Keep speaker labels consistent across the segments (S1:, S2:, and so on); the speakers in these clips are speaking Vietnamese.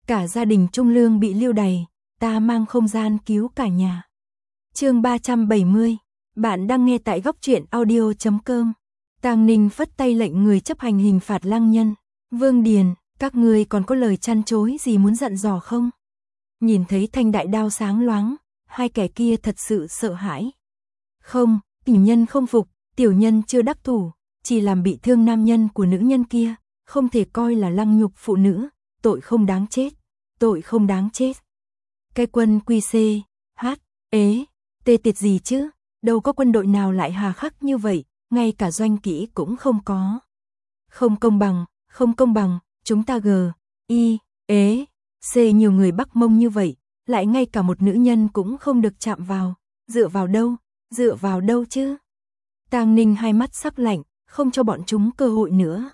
S1: cả gia đình Trung Lương bị lưu đày, ta mang không gian cứu cả nhà. Chương 370, bạn đang nghe tại góc truyện audio.com. Tang Ninh phất tay lệnh người chấp hành hình phạt Lăng Nhân. Vương Điền, các ngươi còn có lời chăn chối gì muốn dặn dò không? Nhìn thấy thanh đại đao sáng loáng, hai kẻ kia thật sự sợ hãi. Không, tiểu nhân không phục, tiểu nhân chưa đắc thủ, chỉ làm bị thương nam nhân của nữ nhân kia, không thể coi là lăng nhục phụ nữ, tội không đáng chết, tội không đáng chết. Cái quân quy c, hát, ế, tê tiệt gì chứ, đâu có quân đội nào lại hà khắc như vậy, ngay cả doanh kỹ cũng không có. Không công bằng, chúng ta g, y, ế, c nhiều người Bắc Mông như vậy, lại ngay cả một nữ nhân cũng không được chạm vào, dựa vào đâu chứ? Tang Ninh hai mắt sắc lạnh, không cho bọn chúng cơ hội nữa.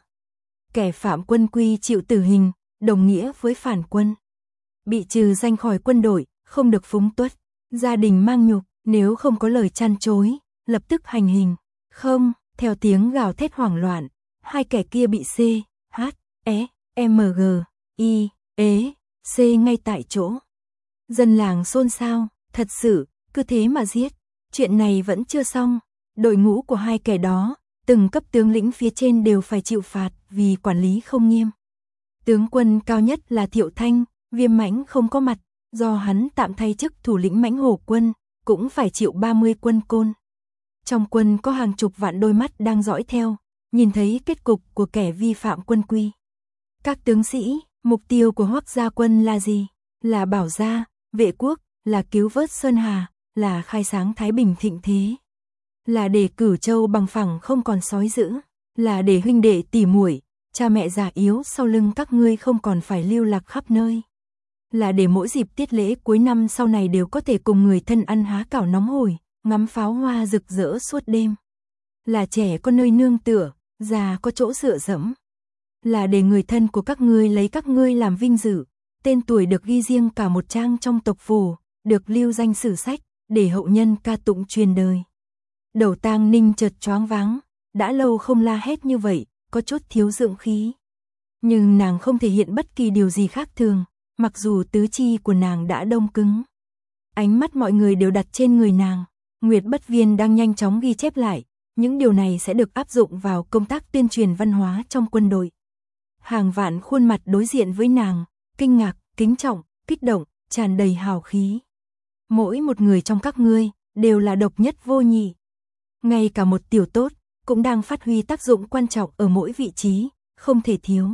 S1: Kẻ phạm quân quy chịu tử hình, đồng nghĩa với phản quân. Bị trừ danh khỏi quân đội, không được phúng tuất, gia đình mang nhục, nếu không có lời chăn chối, lập tức hành hình. Không, theo tiếng gào thét hoảng loạn, hai kẻ kia bị c, h, e, m, g, i, ế, c ngay tại chỗ. Dân làng xôn xao, thật sự, cứ thế mà giết. Chuyện này vẫn chưa xong, đội ngũ của hai kẻ đó, từng cấp tướng lĩnh phía trên đều phải chịu phạt vì quản lý không nghiêm. Tướng quân cao nhất là Thiệu Thanh, Viêm Mãnh không có mặt, do hắn tạm thay chức thủ lĩnh Mãnh Hổ quân, cũng phải chịu 30 quân côn. Trong quân có hàng chục vạn đôi mắt đang dõi theo, nhìn thấy kết cục của kẻ vi phạm quân quy. Các tướng sĩ, mục tiêu của Hoắc gia quân là gì? Là bảo gia, vệ quốc, là cứu vớt Sơn Hà, là khai sáng Thái Bình thịnh thế. Là để Cửu Châu bằng phẳng không còn sói dữ, là để huynh đệ tỉ muội, cha mẹ già yếu sau lưng các ngươi không còn phải lưu lạc khắp nơi. Là để mỗi dịp tiết lễ cuối năm sau này đều có thể cùng người thân ăn há cảo nóng hổi, ngắm pháo hoa rực rỡ suốt đêm. Là trẻ có nơi nương tựa, già có chỗ dựa dẫm. Là để người thân của các ngươi lấy các ngươi làm vinh dự, tên tuổi được ghi riêng cả một trang trong tộc phù, được lưu danh sử sách, để hậu nhân ca tụng truyền đời. Đầu Tang Ninh chợt choáng váng, đã lâu không la hét như vậy, có chút thiếu dưỡng khí. Nhưng nàng không thể hiện bất kỳ điều gì khác thường, mặc dù tứ chi của nàng đã đông cứng. Ánh mắt mọi người đều đặt trên người nàng, Nguyệt Bất Viên đang nhanh chóng ghi chép lại, những điều này sẽ được áp dụng vào công tác tuyên truyền văn hóa trong quân đội. Hàng vạn khuôn mặt đối diện với nàng, kinh ngạc, kính trọng, kích động, tràn đầy hào khí. Mỗi một người trong các ngươi đều là độc nhất vô nhị. Ngay cả một tiểu tốt cũng đang phát huy tác dụng quan trọng ở mỗi vị trí, không thể thiếu.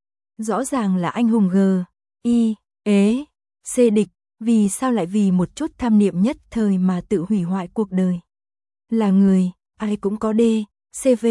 S1: Rõ ràng là anh hùng g, y, ế, c địch, vì sao lại vì một chút tham niệm nhất thời mà tự hủy hoại cuộc đời. Là người, ai cũng có d, cv,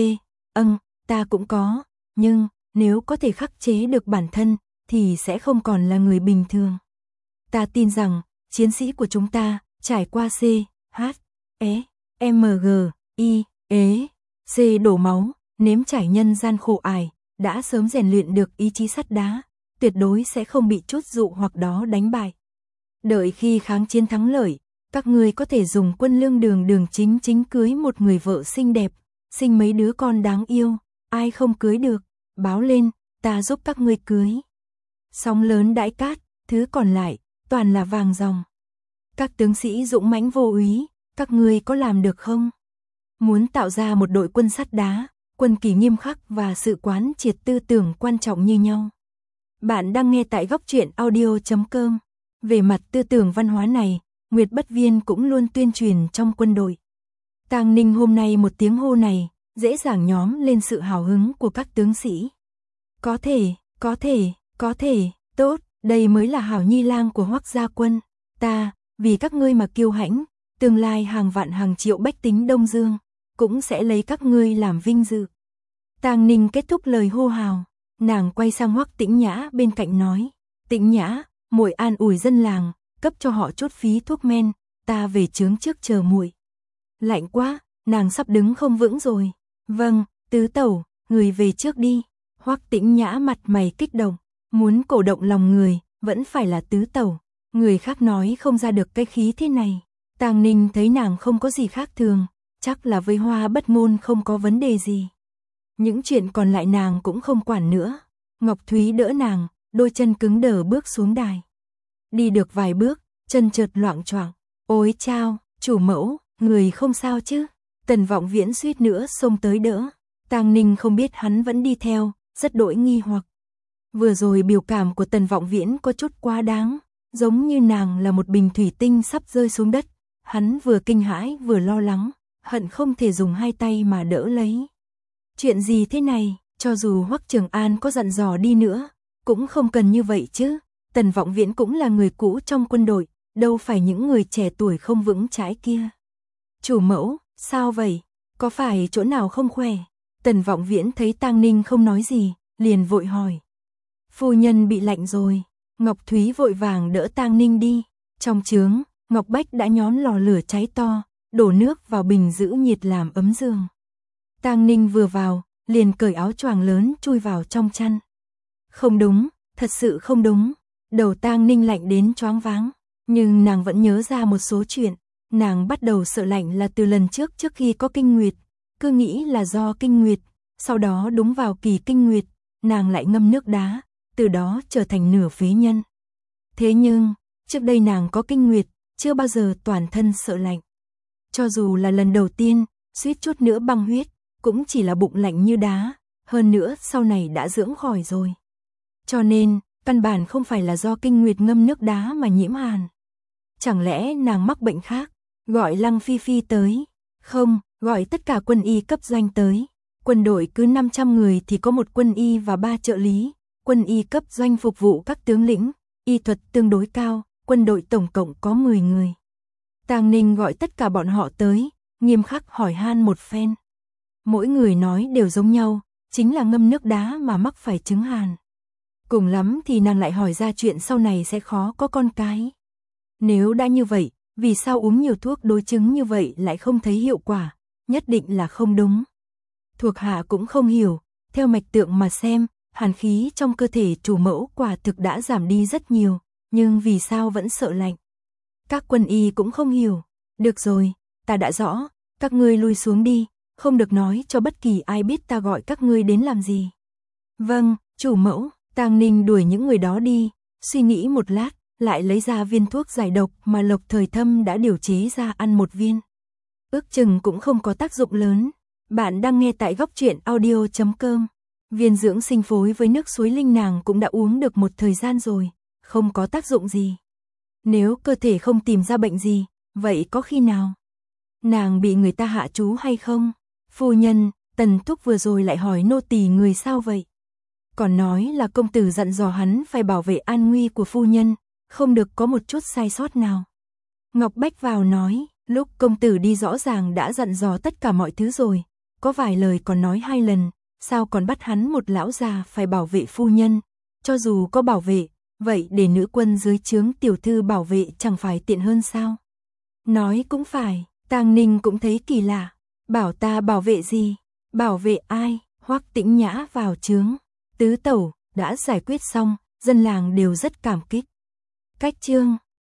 S1: ta cũng có, nhưng nếu có thể khắc chế được bản thân thì sẽ không còn là người bình thường. Ta tin rằng chiến sĩ của chúng ta trải qua c, h, e, m, g, y, ế, c đổ máu, nếm trải nhân gian khổ ải, đã sớm rèn luyện được ý chí sắt đá, tuyệt đối sẽ không bị chút dụ hoặc đó đánh bại. Đợi khi kháng chiến thắng lợi, các ngươi có thể dùng quân lương đường chính cưới một người vợ xinh đẹp, sinh mấy đứa con đáng yêu, ai không cưới được, báo lên, ta giúp các ngươi cưới. Sóng lớn đãi cát, thứ còn lại, toàn là vàng ròng. Các tướng sĩ dũng mãnh vô úy, các ngươi có làm được không? Muốn tạo ra một đội quân sắt đá, quân kỷ nghiêm khắc và sự quán triệt tư tưởng quan trọng như nhau. Bạn đang nghe tại góc truyện audio.com. Về mặt tư tưởng văn hóa này, Nguyệt Bất Viên cũng luôn tuyên truyền trong quân đội. Tang Ninh hôm nay một tiếng hô này, dễ dàng nhóm lên sự hào hứng của các tướng sĩ. Có thể, tốt, đây mới là hảo nhi lang của Hoắc gia quân. Ta, vì các ngươi mà kiêu hãnh, tương lai hàng vạn hàng triệu bách tính Đông Dương, cũng sẽ lấy các ngươi làm vinh dự. Tang Ninh kết thúc lời hô hào, nàng quay sang Hoắc Tĩnh Nhã bên cạnh nói, Tĩnh Nhã, muội an ủi dân làng, cấp cho họ chút phí thuốc men, ta về trướng trước chờ muội. Lạnh quá, nàng sắp đứng không vững rồi. Vâng, tứ tẩu, người về trước đi. Hoắc Tĩnh Nhã mặt mày kích động, muốn cổ động lòng người, vẫn phải là tứ tẩu. Người khác nói không ra được cái khí thế này. Tang Ninh thấy nàng không có gì khác thường, chắc là với Hoa Bất Ngôn không có vấn đề gì. Những chuyện còn lại nàng cũng không quản nữa. Ngọc Thúy đỡ nàng, đôi chân cứng đờ bước xuống đài. Đi được vài bước, chân trượt loạng choạng. Ôi chao, chủ mẫu, người không sao chứ? Tần Vọng Viễn suýt nữa xông tới đỡ. Tang Ninh không biết hắn vẫn đi theo, rất đỗi nghi hoặc. Vừa rồi biểu cảm của Tần Vọng Viễn có chút quá đáng, giống như nàng là một bình thủy tinh sắp rơi xuống đất. Hắn vừa kinh hãi vừa lo lắng, hận không thể dùng hai tay mà đỡ lấy. Chuyện gì thế này, cho dù Hoắc Trường An có dặn dò đi nữa, cũng không cần như vậy chứ. Tần Vọng Viễn cũng là người cũ trong quân đội, đâu phải những người trẻ tuổi không vững chãi kia. Chủ mẫu, sao vậy? Có phải chỗ nào không khỏe? Tần Vọng Viễn thấy Tang Ninh không nói gì, liền vội hỏi. Phu nhân bị lạnh rồi. Ngọc Thúy vội vàng đỡ Tang Ninh đi. Trong trướng, Ngọc Bách đã nhón lò lửa cháy to, đổ nước vào bình giữ nhiệt làm ấm giường. Tang Ninh vừa vào, liền cởi áo choàng lớn chui vào trong chăn. Không đúng, thật sự không đúng. Đầu Tang Ninh lạnh đến choáng váng, nhưng nàng vẫn nhớ ra một số chuyện. Nàng bắt đầu sợ lạnh là từ lần trước khi có kinh nguyệt, cứ nghĩ là do kinh nguyệt, sau đó đúng vào kỳ kinh nguyệt, nàng lại ngâm nước đá, từ đó trở thành nửa phế nhân. Thế nhưng, trước đây nàng có kinh nguyệt, chưa bao giờ toàn thân sợ lạnh. Cho dù là lần đầu tiên, suýt chút nữa băng huyết, cũng chỉ là bụng lạnh như đá, hơn nữa sau này đã dưỡng khỏi rồi. Cho nên, căn bản không phải là do kinh nguyệt ngâm nước đá mà nhiễm hàn. Chẳng lẽ nàng mắc bệnh khác, gọi Lăng Phi Phi tới? Không, gọi tất cả quân y cấp doanh tới. Quân đội cứ 500 người thì có một quân y và 3 trợ lý. Quân y cấp doanh phục vụ các tướng lĩnh, y thuật tương đối cao, quân đội tổng cộng có 10 người. Tang Ninh gọi tất cả bọn họ tới, nghiêm khắc hỏi han một phen. Mỗi người nói đều giống nhau, chính là ngâm nước đá mà mắc phải chứng hàn. Cùng lắm thì nàng lại hỏi ra chuyện sau này sẽ khó có con cái. Nếu đã như vậy, vì sao uống nhiều thuốc đối chứng như vậy lại không thấy hiệu quả, nhất định là không đúng. Thuộc hạ cũng không hiểu, theo mạch tượng mà xem, hàn khí trong cơ thể chủ mẫu quả thực đã giảm đi rất nhiều, nhưng vì sao vẫn sợ lạnh? Các quân y cũng không hiểu. Được rồi, ta đã rõ, các ngươi lui xuống đi, không được nói cho bất kỳ ai biết ta gọi các ngươi đến làm gì. Vâng, chủ mẫu. Tang Ninh đuổi những người đó đi, suy nghĩ một lát, lại lấy ra viên thuốc giải độc mà Lộc Thời Thâm đã điều chế ra ăn một viên. Ước chừng cũng không có tác dụng lớn. Bạn đang nghe tại góc truyện audio.com. Viên dưỡng sinh phối với nước suối linh nàng cũng đã uống được một thời gian rồi, không có tác dụng gì. Nếu cơ thể không tìm ra bệnh gì, vậy có khi nào nàng bị người ta hạ chú hay không? Phu nhân, Tần Thúc vừa rồi lại hỏi nô tỳ người sao vậy? Còn nói là công tử dặn dò hắn phải bảo vệ an nguy của phu nhân, không được có một chút sai sót nào. Ngọc Bách vào nói, lúc công tử đi rõ ràng đã dặn dò tất cả mọi thứ rồi, có vài lời còn nói 2 lần, sao còn bắt hắn một lão già phải bảo vệ phu nhân, cho dù có bảo vệ, vậy để nữ quân dưới trướng tiểu thư bảo vệ chẳng phải tiện hơn sao? Nói cũng phải, Tang Ninh cũng thấy kỳ lạ, bảo ta bảo vệ gì? Bảo vệ ai? Hoắc Tĩnh Nhã vào trướng. Tứ tẩu, đã giải quyết xong, dân làng đều rất cảm kích. Cách chương